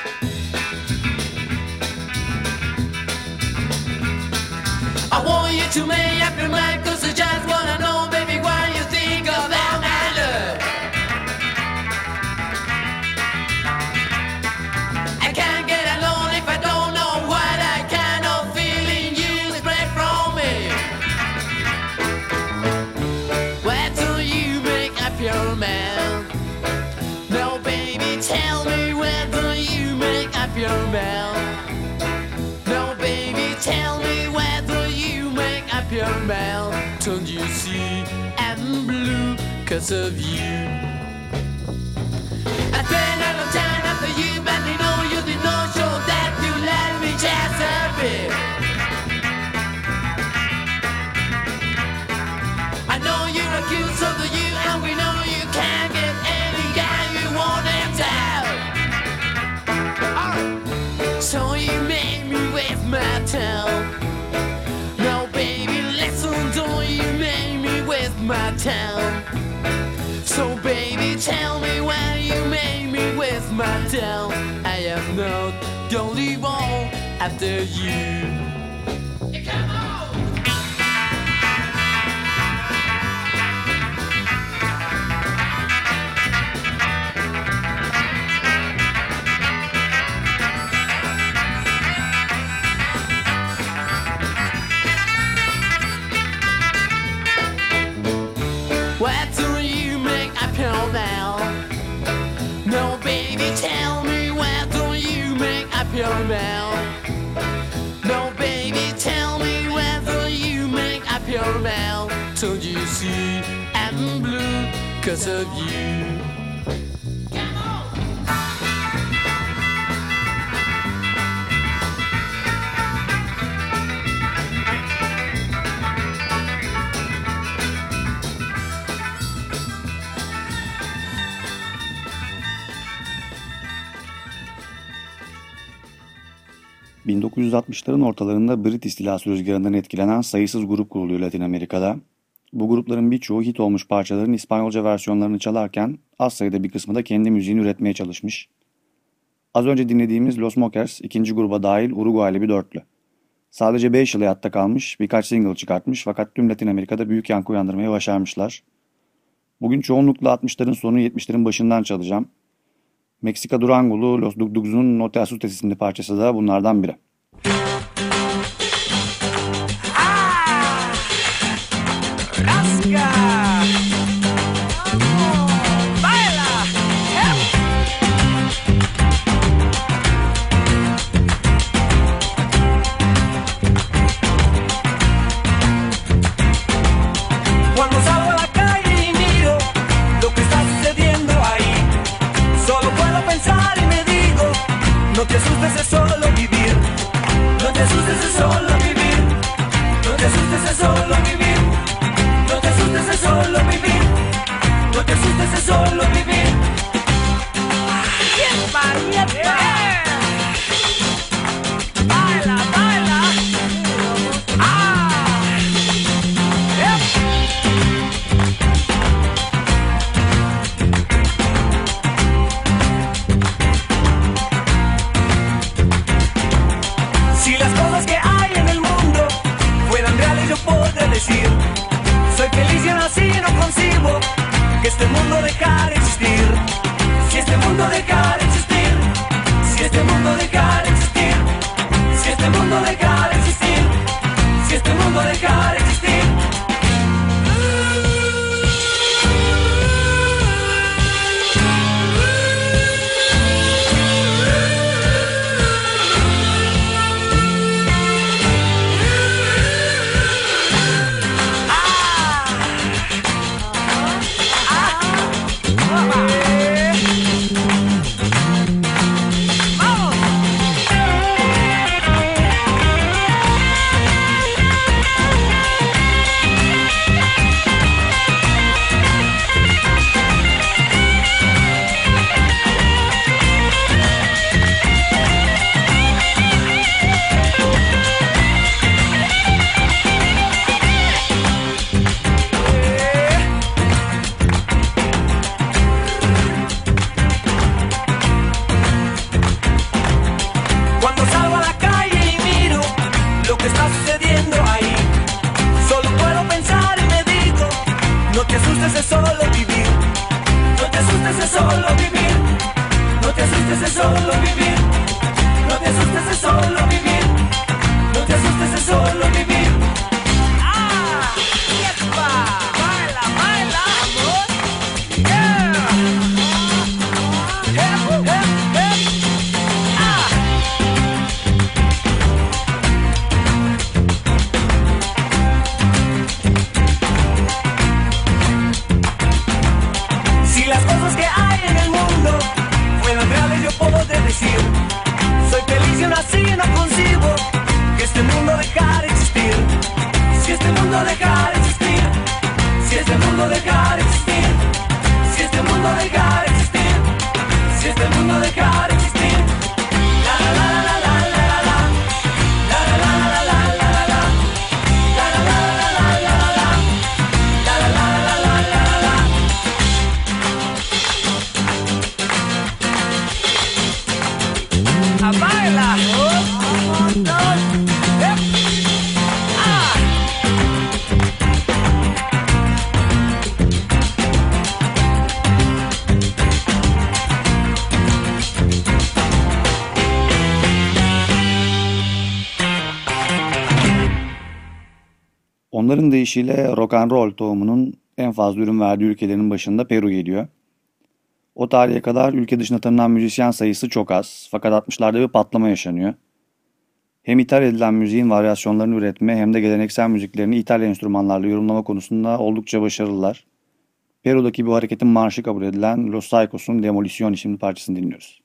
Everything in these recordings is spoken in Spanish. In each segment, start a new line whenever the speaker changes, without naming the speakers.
I want you to make up your mind, 'cause I just wanna know, baby, what you think about my love. I can't get alone if I don't know what I kind of feeling you spread from me. Why don't you make up your mind? No, baby, tell me whether you make up your mind. No, baby, tell me whether you make up your mind. Don't you see I'm blue 'cause of you? I spent a long time after you, but you know you did not show that you let me just a bit. I know you're accused of the you, and we know you can't get any guy you want in town. So you made me waste my time. No, baby, listen, don't you make me waste my time. So, baby, tell me why you made me waste my time. I am not the only one after you. Come on! Why don't you make up your mind? No, baby, tell me why don't you make up your mind? No, baby, tell me whether you make up your mind. Don't you see I'm blue 'cause of you? Come on!
...1960'ların ortalarında Brit istilası rüzgarından etkilenen sayısız grup kuruluyor Latin Amerika'da. Bu grupların birçoğu hit olmuş parçaların İspanyolca versiyonlarını çalarken az sayıda bir kısmı da kendi müziğini üretmeye çalışmış. Az önce dinlediğimiz Los Mokers ikinci gruba dahil Uruguaylı bir dörtlü. Sadece 5 yıl hayatta kalmış, birkaç single çıkartmış fakat tüm Latin Amerika'da büyük yankı uyandırmaya başarmışlar. Bugün çoğunlukla 60'ların sonu 70'lerin başından çalacağım. Meksika Durangolu Los Dugdugs'un No Te Asustes isimli parçası da bunlardan biri.
No te asustes, es solo vivir. No te asustes, es solo vivir. No te asustes, es solo vivir. No te asustes, es solo vivir. No te asustes, es solo vivir. ¡Yepa, yepa! ¡Baila, baila! ¡Ah! Si las cosas que hay en el mundo fueran reales, yo podría decir: soy feliz y aún así no concibo que este mundo dejara de existir. Si este mundo dejara de existir, si este mundo dejara de existir, si este mundo dejara de existir, si este mundo dejara de existir. solo vivir. No te asustes, es solo vivir. No te asustes, es solo vivir. ¡Ah! ¡Yepa! ¡Baila, baila! ¡Vamos! ¡Yeah! ¡Hep, hep, hep! ¡Ah! Si las cosas que hay en el mundo fueran reales, yo podré decir: soy feliz y aún así no concibo que este mundo dejara de existir. Si este mundo dejara de existir, si este mundo dejara de existir, si este mundo dejara de existir, si este mundo dejara de existir. La la la la la la la la. La la la la la la la la. La la la la la la la la. La la la la la la la la. A baila. Un, dos, hep. Ah.
Onların deyişiyle rock and roll tohumunun en fazla ürün verdiği ülkelerin başında Peru geliyor. O tarihe kadar ülke dışına tanınan müzisyen sayısı çok az, fakat 60'larda bir patlama yaşanıyor. Hem ithal edilen müziğin varyasyonlarını üretme hem de geleneksel müziklerini ithal enstrümanlarla yorumlama konusunda oldukça başarılılar. Peru'daki bu hareketin marşı kabul edilen Los Psychos'un Demolition isimli parçasını dinliyoruz.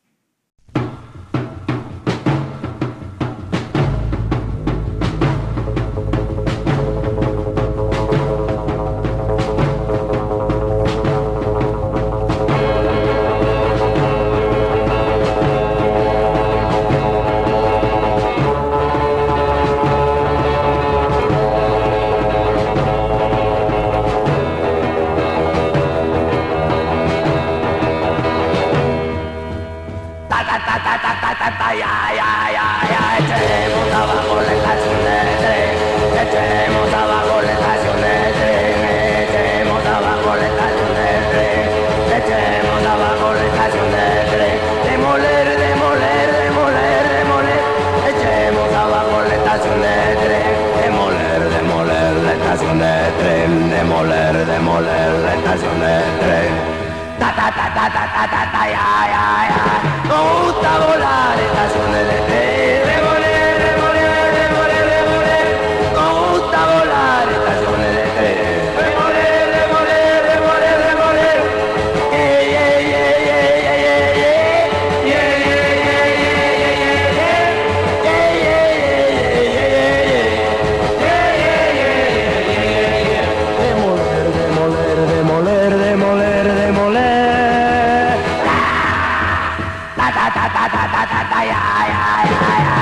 Echemos abajo la estación de tren, echemos abajo la estación de tren, echemos abajo la estación de tren, echemos abajo la estación de tren, demoler, demoler, demoler, demoler, echemos abajo la estación de tren, demoler, demoler la estación de tren, demoler, demoler la estación de tren. Ta ta ta ta ta ta ta ta ya ya ya. Nos gusta volar estaciones de tren. Demoler, demoler, demoler, demoler. Nos gusta volar estaciones de tren. Demoler, demoler, demoler, demoler. Yeah yeah yeah yeah yeah yeah yeah yeah yeah yeah. Demoler, demoler, demoler, demoler, demoler. Ta ta ta ta ta ta ta ta ya ya ya ya.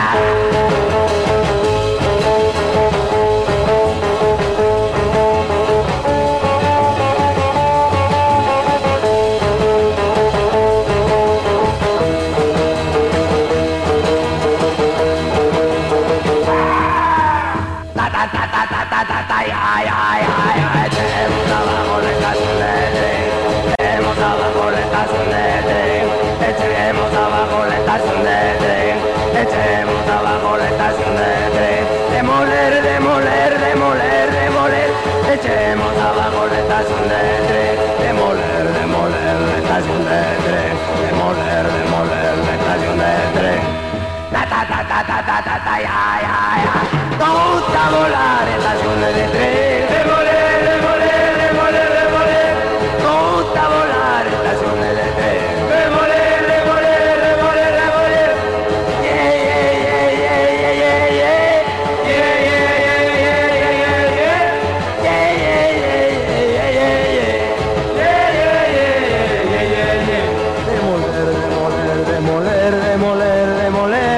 Ta ta ta ta ta ta ta ta ya ya ya ya. Echemos abajo la estación de tren, echemos abajo la estación de tren, echemos abajo la estación de tren, echemos abajo la estación de tren, demoler, demoler, demoler, demoler, echemos abajo la estación de tren, demoler, demoler la estación de tren, demoler, demoler la estación de tren. Ta ta ta ta ta ta ta ta ya ya ya. Nos gusta volar estaciones de tren. Demoler, demoler, demoler, demoler. Nos gusta volar estaciones de tren. Demoler, demoler, demoler, demoler. Yeah yeah yeah yeah yeah yeah yeah. Yeah yeah yeah yeah yeah yeah yeah. Yeah yeah yeah yeah yeah yeah yeah. Yeah yeah yeah yeah yeah yeah. Demoler, demoler, demoler, demoler, demoler.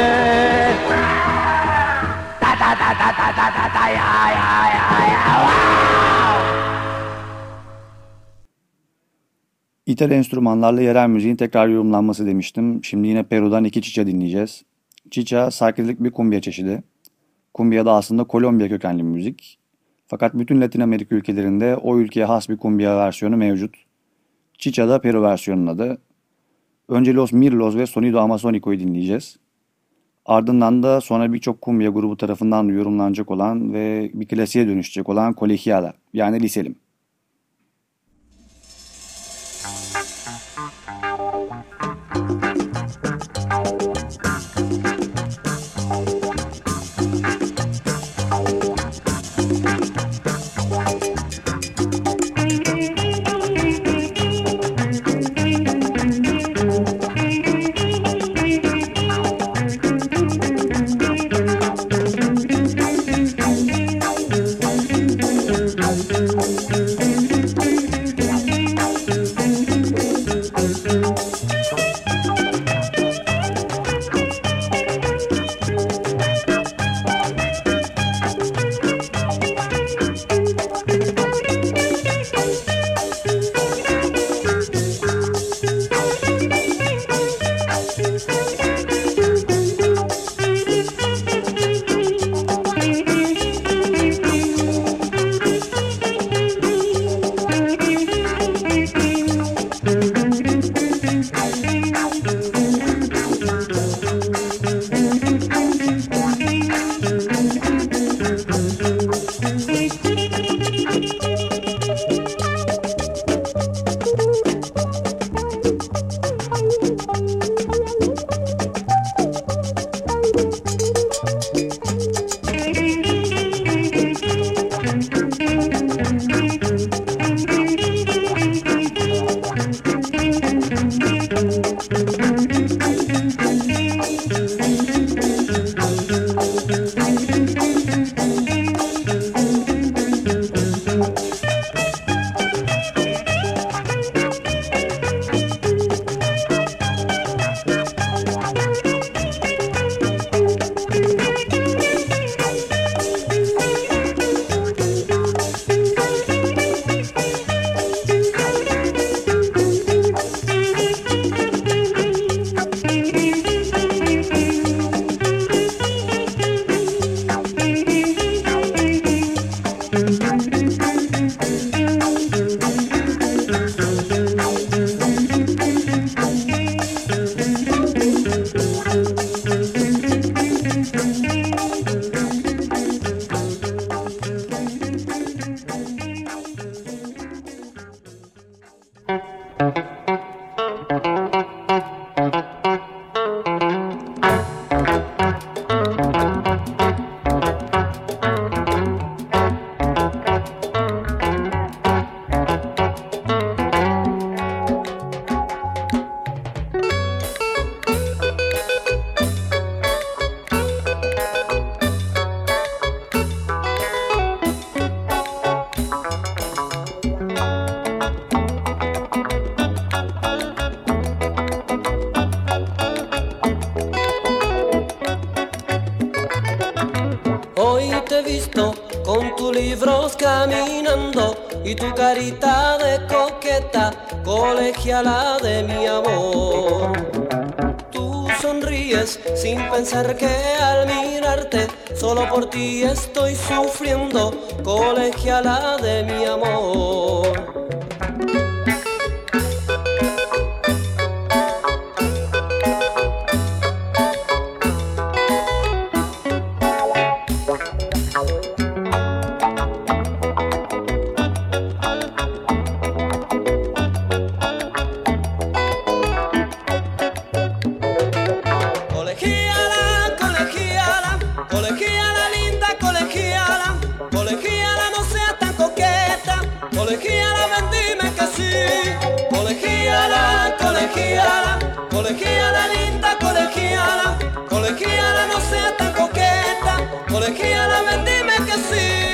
Ta ta ta ta ta ta ta ta ya ya ya ya. Wow!
İthal enstrümanlarla yerel müziğin tekrar yorumlanması demiştim. Şimdi yine Peru'dan iki chicha dinleyeceğiz. Chicha, psikodelik bir kumbia çeşidi. Kumbia da aslında Kolombiya kökenli bir müzik. Fakat bütün Latin Amerika ülkelerinde o ülkeye has bir kumbia versiyonu mevcut. Chicha da Peru versiyonunun adı. Önce Los Mirlos ve Sonido Amazonico'yu dinleyeceğiz. Ardından da sonra birçok kumbia grubu tarafından yorumlanacak olan ve bir klasiğe dönüşecek olan Colegiala yani Liselim.
Caminando y tu carita de coqueta, colegiala de mi amor. Tú sonríes sin pensar que al mirarte solo por ti estoy sufriendo, colegiala de mi amor. Colegiala linda, colegiala, colegiala no sea tan coqueta, colegiala ven dime que sí.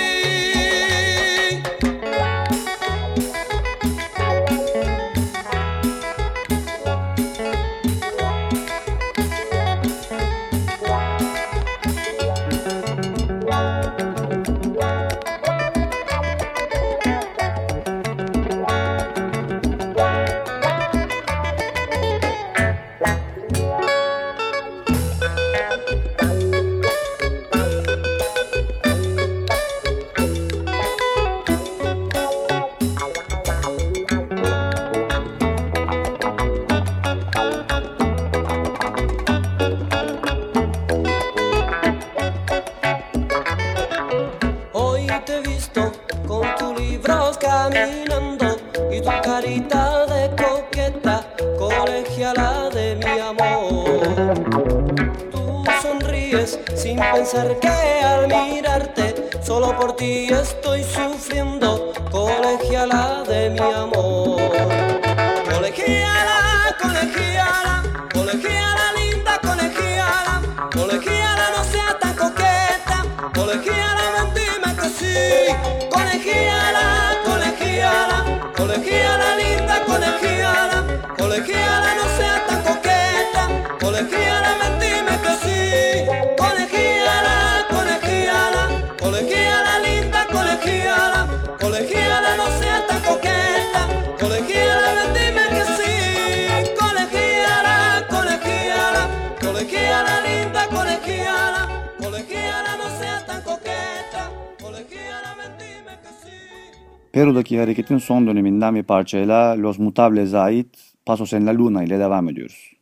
caminando y tu carita de coqueta, colegiala de mi amor. Tú sonríes sin pensar que al mirarte, solo por ti estoy sufriendo, colegiala de mi amor. Colegiala, colegiala, colegiala linda, colegiala, colegiala no sea tan coqueta, colegiala ven dime que sí, colegiala, colegiala, colegiala linda, colegiala, colegiala no sea tan coqueta, colegiala ven dime que sí, colegiala, colegiala, colegiala linda, colegiala, colegiala no sea tan coqueta, colegiala ven dime que sí, colegiala, colegiala, colegiala linda, colegiala, colegiala no sea tan coqueta, colegiala ven dime que sí.
Peru'daki hareketin son döneminden bir parçayla Los Mutables'e ait Pasos en la Luna ile devam ediyoruz.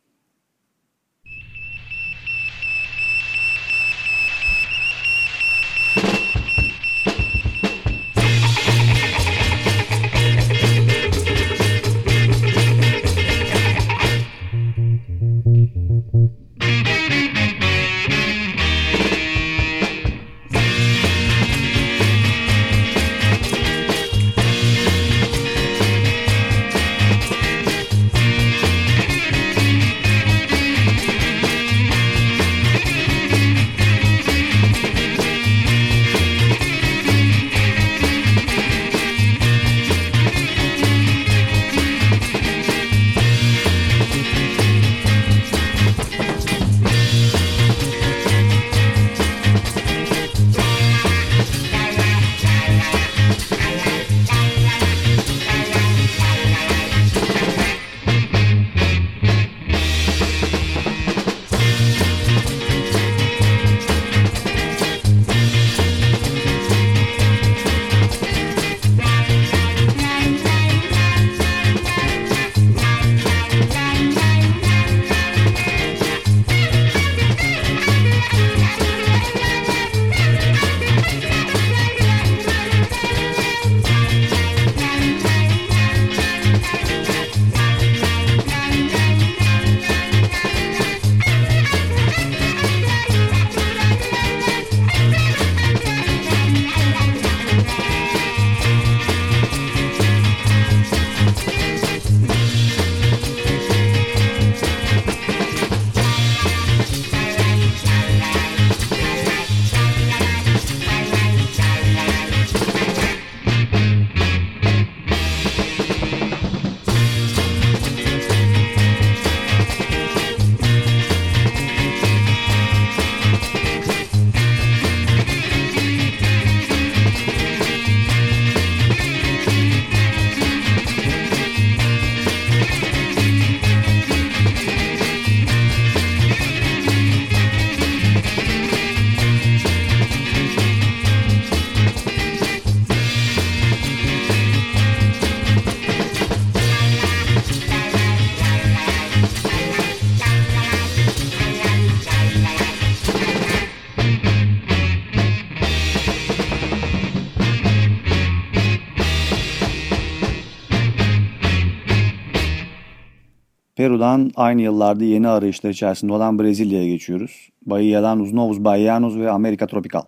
Peru'dan aynı yıllarda yeni arayışlar içerisinde olan Brezilya'ya geçiyoruz. Bahia'dan Os Novos Baianos ve Amerika Tropical.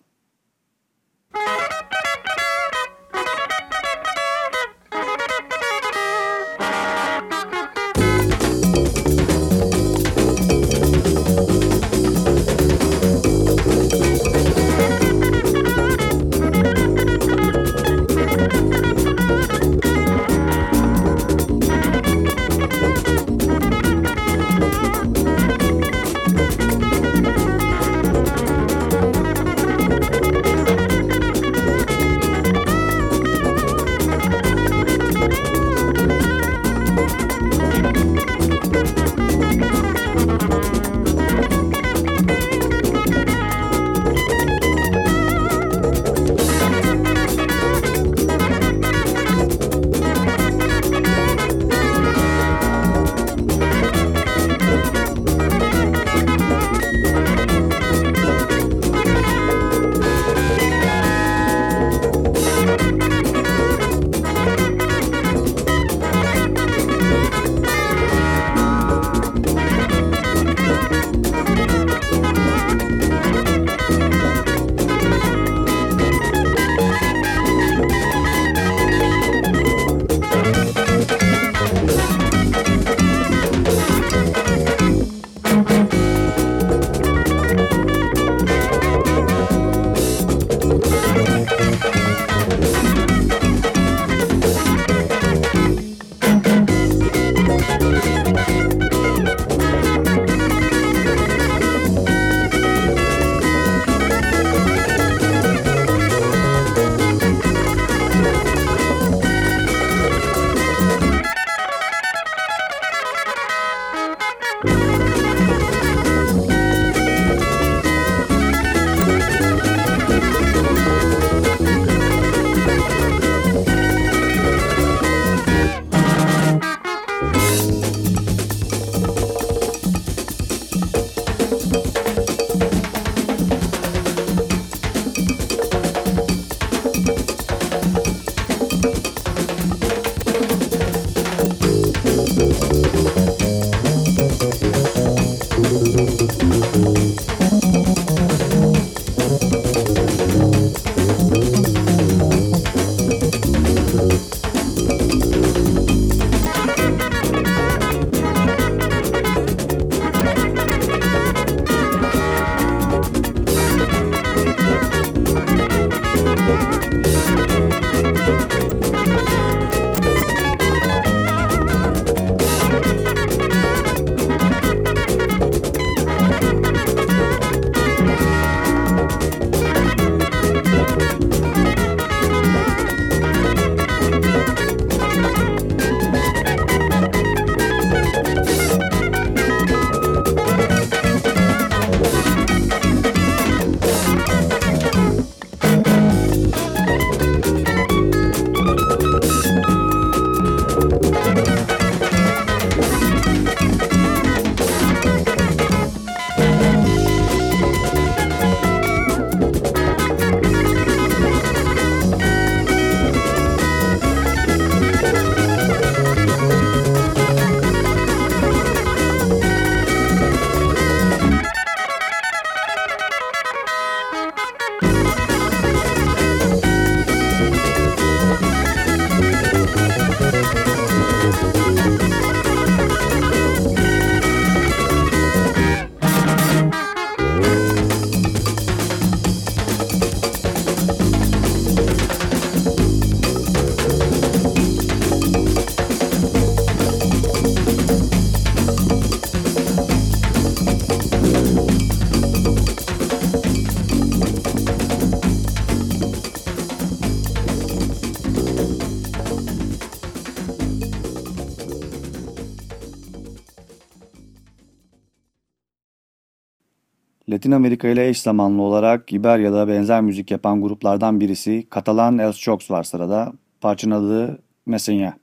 Latin Amerika ile eş zamanlı olarak İberya'da benzer müzik yapan gruplardan birisi Katalan Els Jocs var sırada. Parçanın adı Messenya.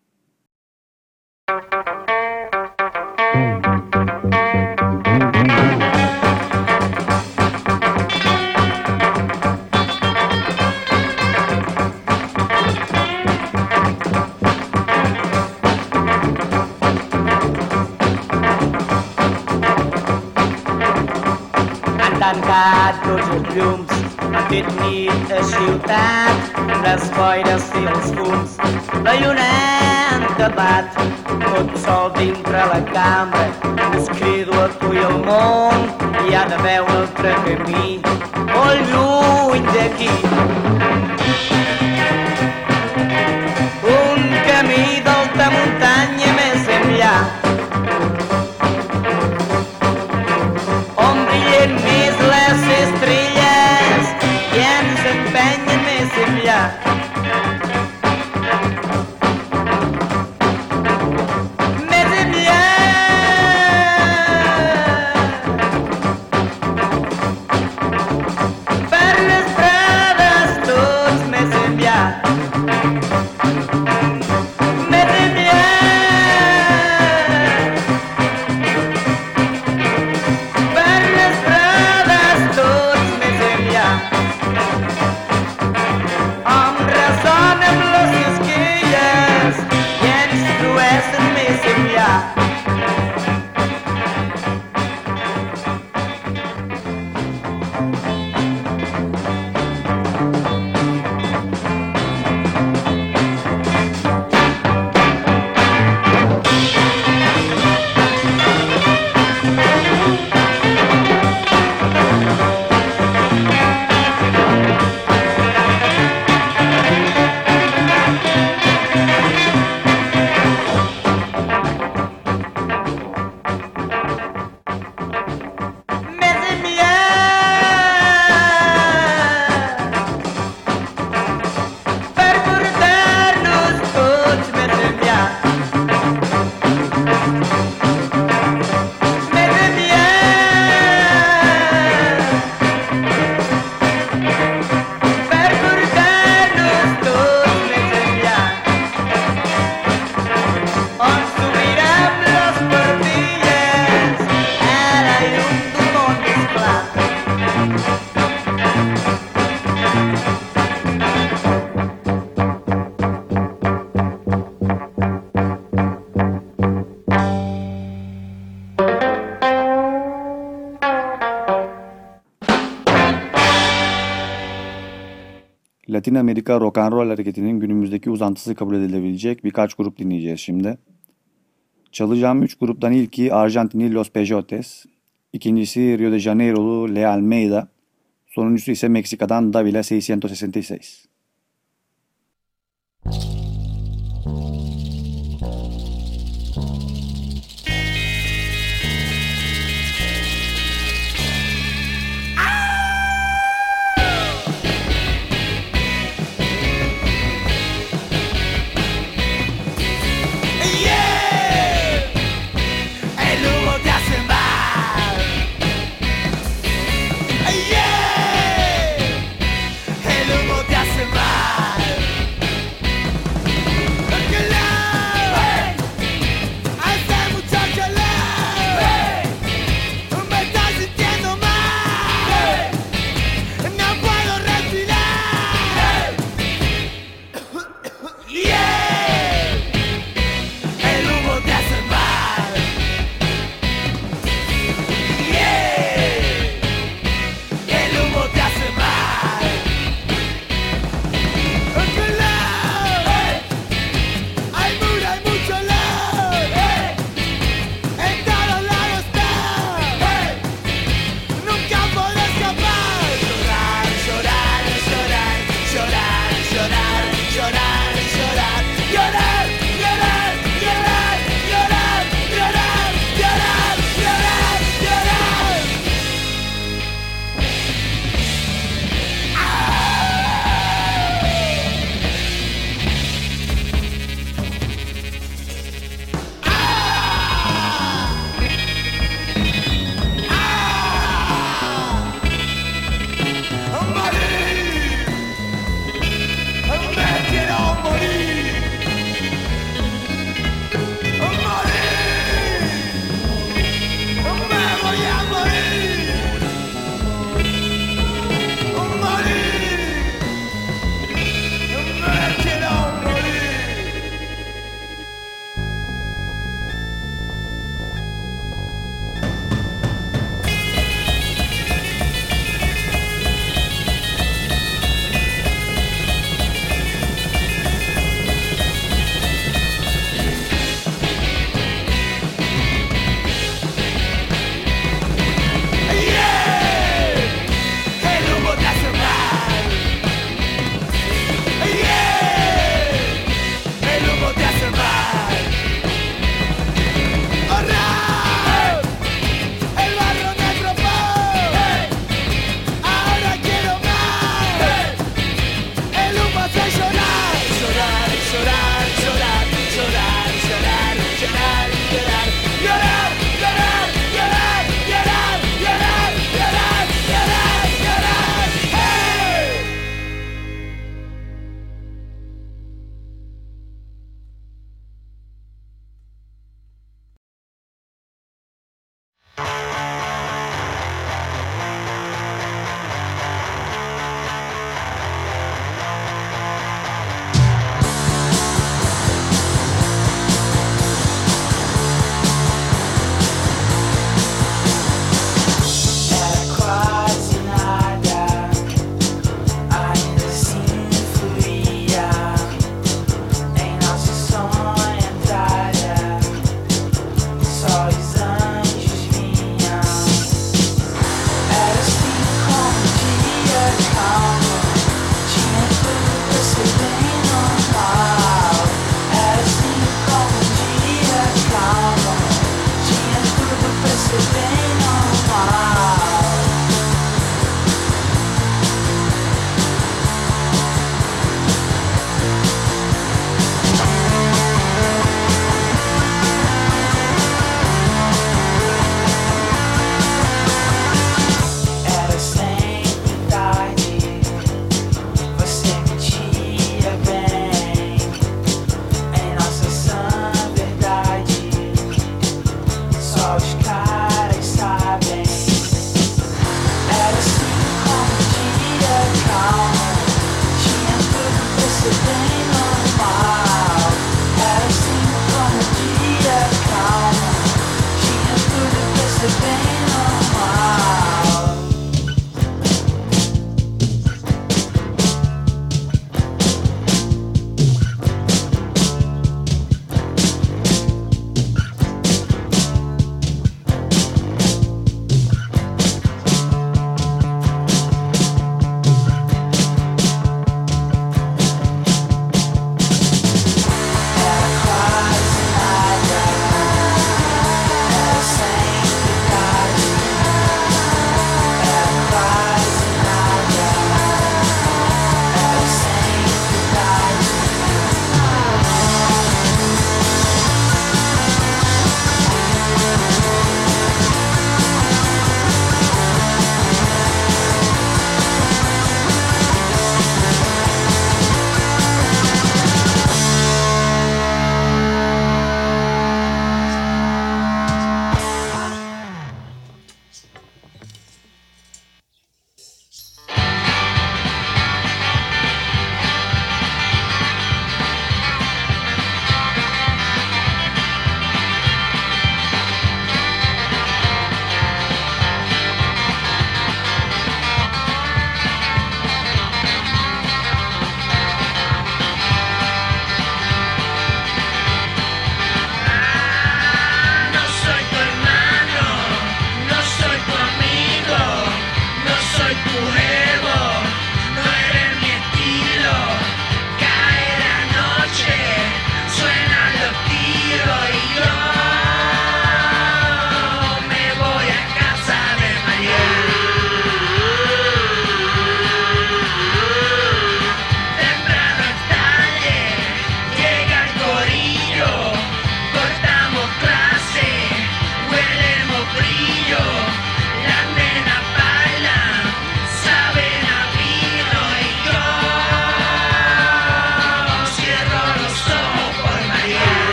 Tots els llums han fet nit a ciutat, les boires i els fums, la lluna han tapat, tot sol dintre la cambra, us crido a tu i al món, hi ha d'haver un altre camí, molt lluny d'aquí. Un camí d'alta muntanya més enllà, on brillen més les estrelles i ens empenyen més enllà. Més enllà. Per les prades tots més enllà. Més enllà. Per les prades tots més enllà. Em ressonen les esquelles i ens llueixen més enllà. Més enllà. Per portar-nos tots més enllà. Més enllà. Per portar-nos tots més enllà. On s'obrirem les portilles a la llum d'un món més clar.
Latin Amerika rock and roll hareketinin günümüzdeki uzantısı kabul edilebilecek birkaç grup dinleyeceğiz şimdi. Çalacağım 3 gruptan ilki Arjantinli Los Peyotes, ikincisi Rio de Janeiro'lu Le Almeida, sonuncusu ise Meksika'dan Davila 666.
El humo te hace mal. El humo te hace mal.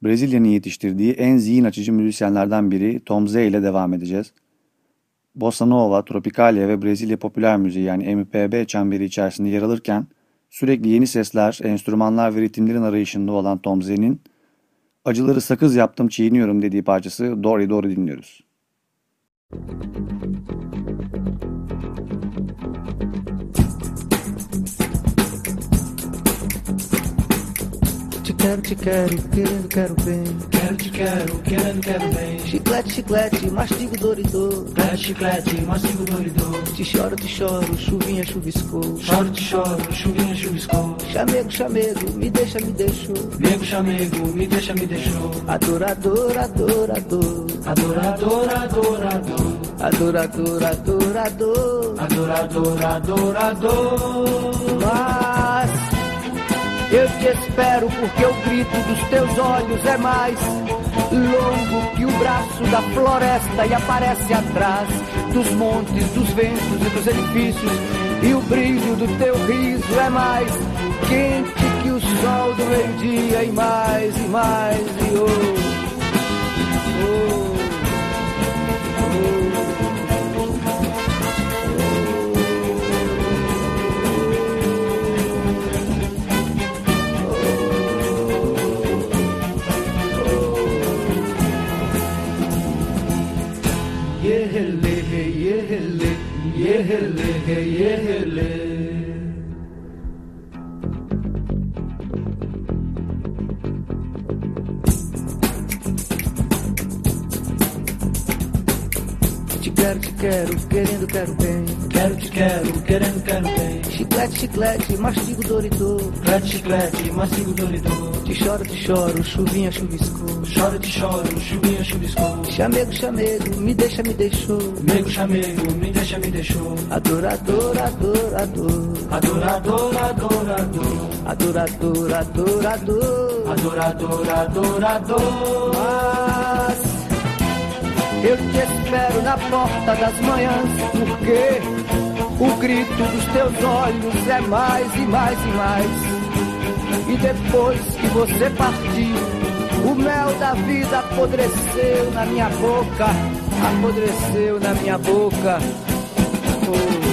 Brezilya'nın yetiştirdiği en zihin açıcı müzisyenlerden biri Tom Zé ile devam edeceğiz. Bossa Nova, Tropicália ve Brezilya popüler müziği yani MPB çemberi içerisinde yer alırken sürekli yeni sesler, enstrümanlar ve ritimlerin arayışında olan Tom Zé'nin acıları sakız yaptım çiğniyorum dediği parçası Dori Dori dinliyoruz.
Te quero, querendo, quero bem.
Quero, te quero, querendo, quero bem.
Chiclete, chiclete, mastigo, doridô.
Chiclete, chiclete, mastigo, doridô.
Te choro, chuvinha, chuviscou.
Choro, te choro, chuvinha, chuviscou.
Chamego, chamego, me deixa, me deixou.
Nego, chamego, me deixa, me deixou.
Adorador, adorador.
Adorador, adorador.
Adorador, adorador.
Adorador, adorador.
Mas eu te espero porque o grito dos teus olhos é mais longo que o braço da floresta e aparece atrás dos montes, dos ventos e dos edifícios. E o brilho do teu riso é mais quente que o sol do meio-dia e mais e oh, oh, oh. Te quero, querendo, quero bem.
Quero, te quero, querendo, quero bem.
Chiclete, chiclete, mastigo, doridô.
Chiclete, chiclete, mastigo, doridô.
Te choro, chuvinha, chuviscou.
Choro, te choro, chuvinha, chuviscou.
Chamego, chamego, me deixa, me deixou.
Nego, chamego, me deixa, me deixou.
Adorador, adorador.
Adorador, adorador.
Adorador, adorador.
Adorador, adorador.
Mas eu te espero na porta das manhãs, porque o grito dos teus olhos é mais e mais e mais. E depois que você partiu, o mel da vida apodreceu na minha boca, apodreceu na minha boca. Oh.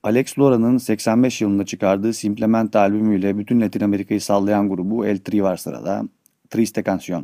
Alex Lora'nın 85 yılında çıkardığı Simplemente albümüyle bütün Latin Amerika'yı sallayan grubu El Tri var sırada. Triste Canción.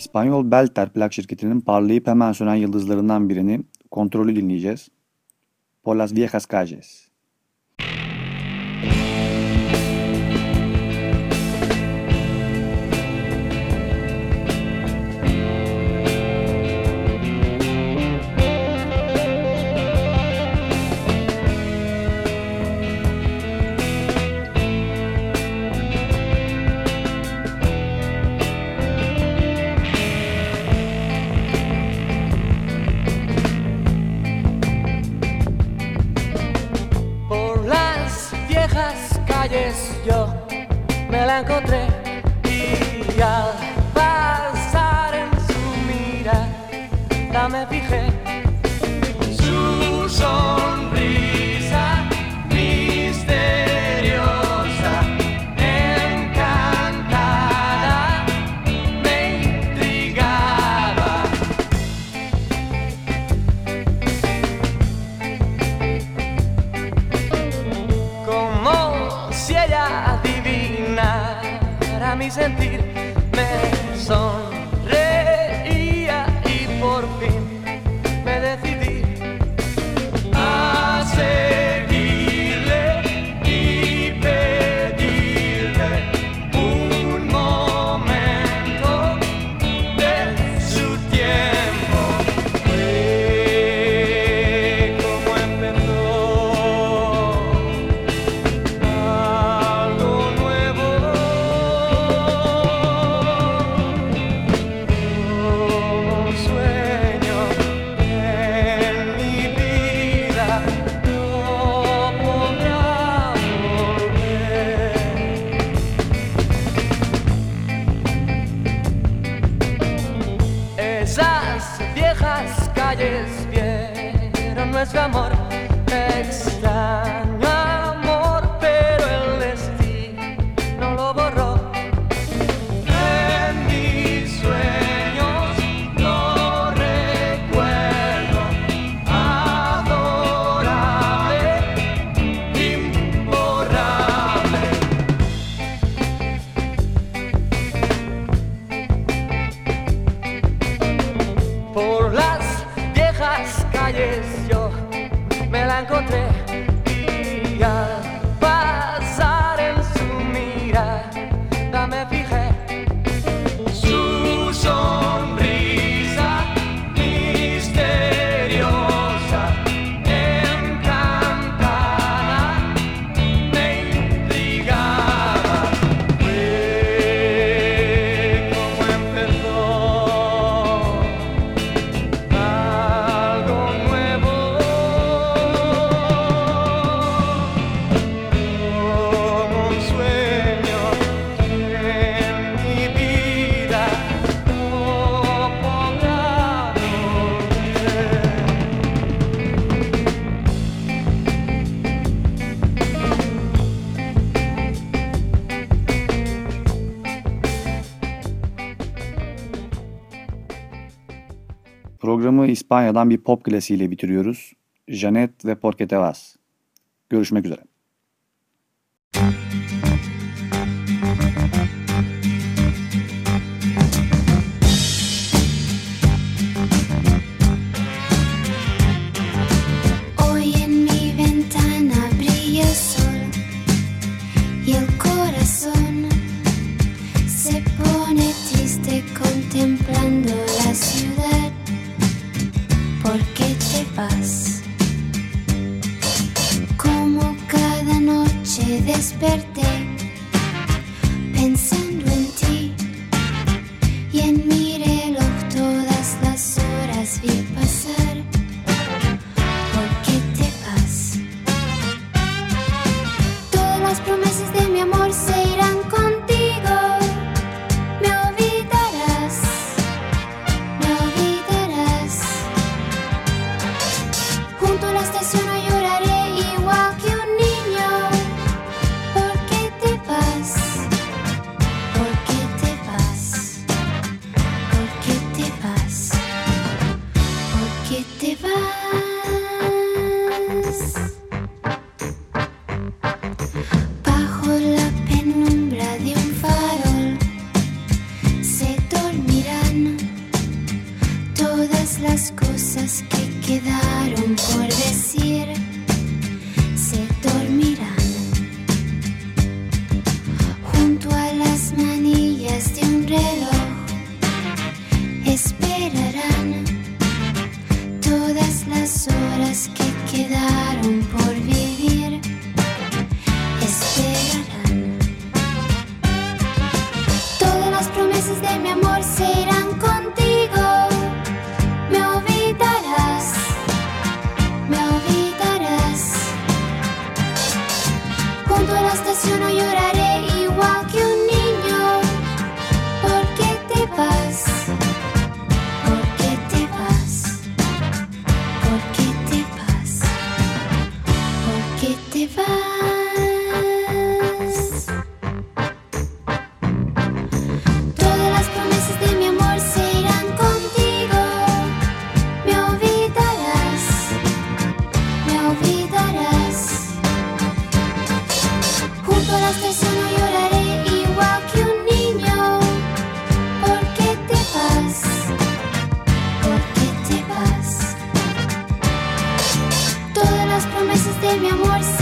İspanyol Belter plak şirketinin parlayıp hemen sönen yıldızlarından birini, Kontrolü dinleyeceğiz. Por las viejas calles.
Yo me la encontré y al pasar en su mirada me fijé. Su sonrisa misteriosa, encantada, me intrigaba. Como si ella adivinara mi sentir, me sonreía y por fin me decidí a seguirle y pedirle un momento de su tiempo. Fue como empezó algo nuevo, un sueño en mi vida no podrá volver. Esas viejas calles vieron nuestro amor, extraño amor, pero el destino lo borró. En mis sueños lo recuerdo, adorable, imborrable. Por las viejas calles yo me la encontré y al pasar en su mirada me fijé. Su sonrisa misteriosa, encantada, me intrigaba. Fue como empezó algo nuevo, como un sueño en mi vida no podrá volver.
Programı İspanya'dan bir pop klasiğiyle bitiriyoruz. Janet ve Porque te vas. Görüşmek üzere.
Hoy en mi ventana brilla el sol y el corazón se pone triste contemplando la ciudad. ¿Por qué te vas? Como cada noche desperté pensando en ti y en mi reloj todas las horas vi pasar. ¿Por qué te vas? Todas las promesas de mi amor se irán contigo. Me olvidarás, me olvidarás. Junto a la estación yo lloraré igual que un niño. ¿Por qué un porvivir esperarán. Todas las promesas de mi amor se irán contigo. Me olvidarás, me olvidarás. Junto a la estación no lloraré igual que un niño. ¿Por qué te vas? ¿Por qué te vas? ¿Por qué te vas? ¿Por qué te vas? Todas las promesas de mi amor se irán contigo. Me olvidarás, me olvidarás. Junto a la estación no lloraré igual que un niño. ¿Por qué te vas? ¿Por qué te vas? Todas las promesas de mi amor